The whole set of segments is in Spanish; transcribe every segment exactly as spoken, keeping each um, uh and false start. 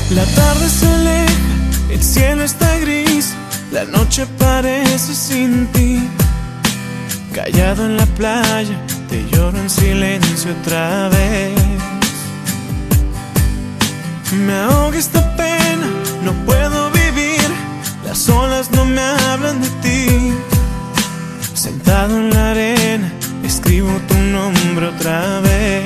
La tarde se aleja, el cielo está gris, la noche parece sin ti. Callado en la playa, te lloro en silencio otra vez. Me ahoga esta pena, no puedo vivir, las olas no me hablan de ti. Sentado en la arena, escribo tu nombre otra vez.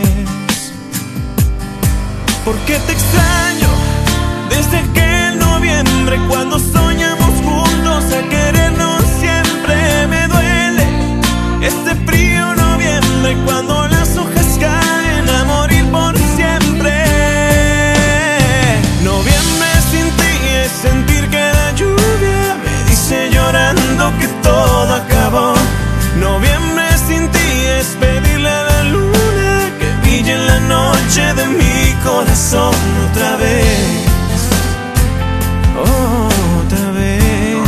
¿Por qué te extraño? Desde aquel noviembre cuando soñamos juntos a querernos siempre. Me duele este frío noviembre cuando las hojas caen a morir por siempre. Noviembre sin ti es sentir que la lluvia me dice llorando que todo acabó. Noviembre sin ti es pedirle a la luna que brille en la noche de mi corazón otra vez. Otra vez.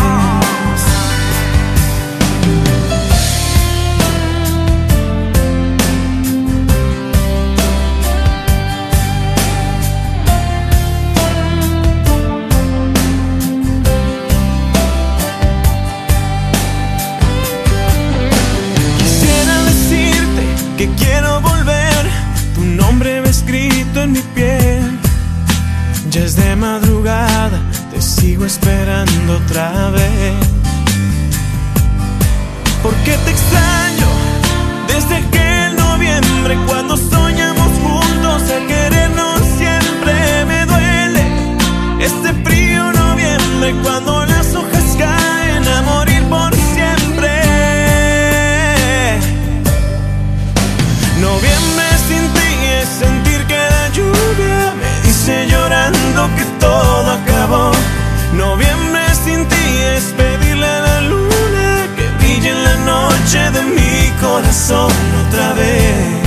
Quisiera decirte que quiero volver, tu nombre va escrito en mi piel. Ya es de madrugada, te sigo esperando otra vez. ¿Por qué te extraño? Desde aquel noviembre cuando soñamos juntos a querernos siempre. Me duele este frío noviembre cuando las hojas caen a morir por siempre. Noviembre sin ti es sentir que la lluvia me dice llorando que todo acabó. Noviembre sin ti es pedirle a la luna que brille en la noche de mi corazón otra vez.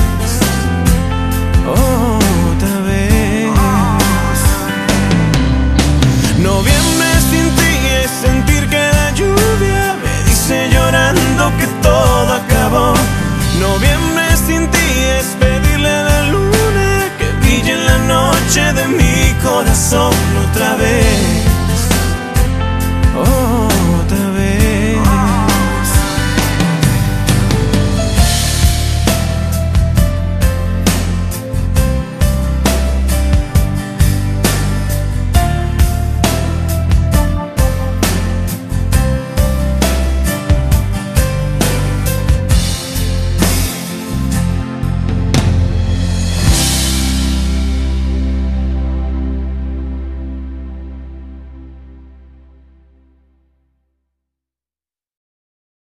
Otra vez. Noviembre sin ti es sentir que la lluvia me dice llorando que todo acabó. Noviembre sin ti es pedirle a la luna que brille en la noche de mi corazón